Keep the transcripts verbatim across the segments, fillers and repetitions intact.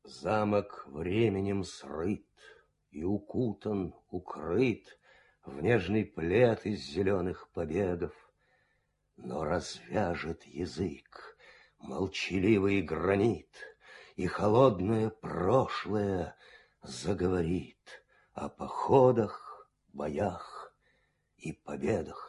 Замок временем срыт и укутан, укрыт в нежный плед из зеленых побегов. Но развяжет язык молчаливый гранит, и холодное прошлое заговорит о походах, боях и победах.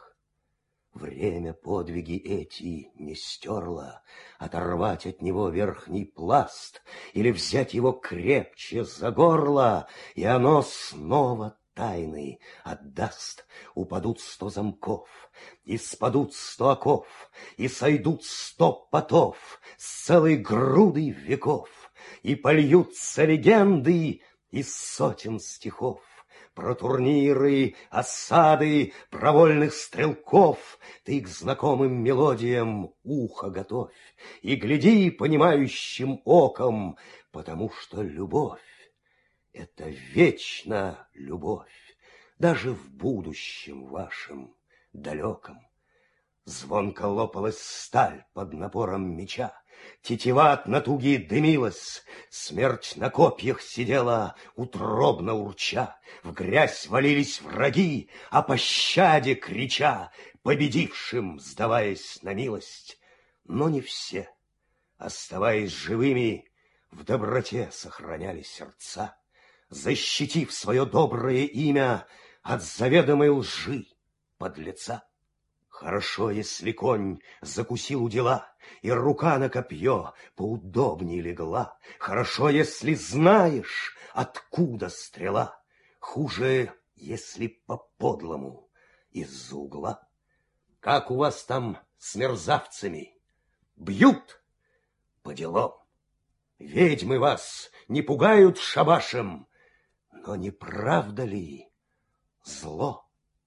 Время подвиги эти не стерло, оторвать от него верхний пласт или взять его крепче за горло, и оно снова тайны отдаст. Упадут сто замков, и спадут сто оков, и сойдут сто потов с целой грудой веков, и польются легенды из сотен стихов. Про турниры, осады, про вольных стрелков ты к знакомым мелодиям ухо готовь и гляди понимающим оком, потому что любовь — это вечно любовь, даже в будущем вашем далеком. Звонко лопалась сталь под напором меча, тетива от натуги дымилась, смерть на копьях сидела, утробно урча, в грязь валились враги, о пощаде крича, победившим сдаваясь на милость. Но не все, оставаясь живыми, в доброте сохраняли сердца, защитив свое доброе имя от заведомой лжи подлеца. Хорошо, если конь закусил удила, и рука на копье поудобнее легла. Хорошо, если знаешь, откуда стрела. Хуже, если по-подлому из-за угла. Как у вас там с мерзавцами? Бьют по делам. Ведьмы вас не пугают шабашем, но не правда ли зло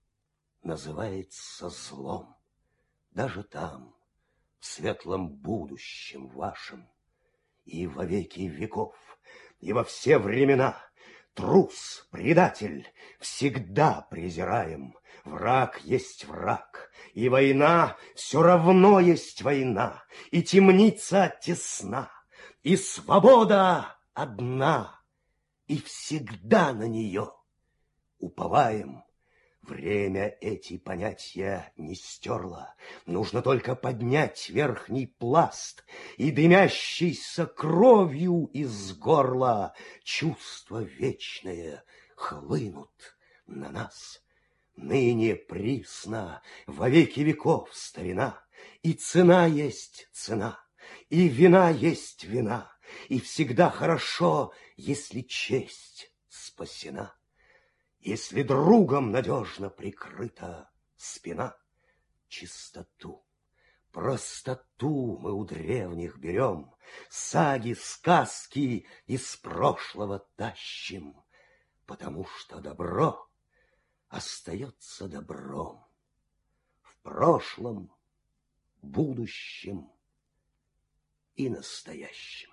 называется злом? Даже там, в светлом будущем вашем, и во веки веков, и во все времена трус, предатель всегда презираем. Враг есть враг, и война все равно есть война, и темница тесна, и свобода одна, и всегда на нее уповаем. Время эти понятия не стерло. Нужно только поднять верхний пласт, и дымящейся кровью из горла чувства вечные хлынут на нас. Ныне присно во веки веков старина, и цена есть цена, и вина есть вина, и всегда хорошо, если честь спасена. Если другом надежно прикрыта спина, чистоту, простоту мы у древних берем, саги, сказки из прошлого тащим, потому что добро остается добром в прошлом, будущем и настоящем.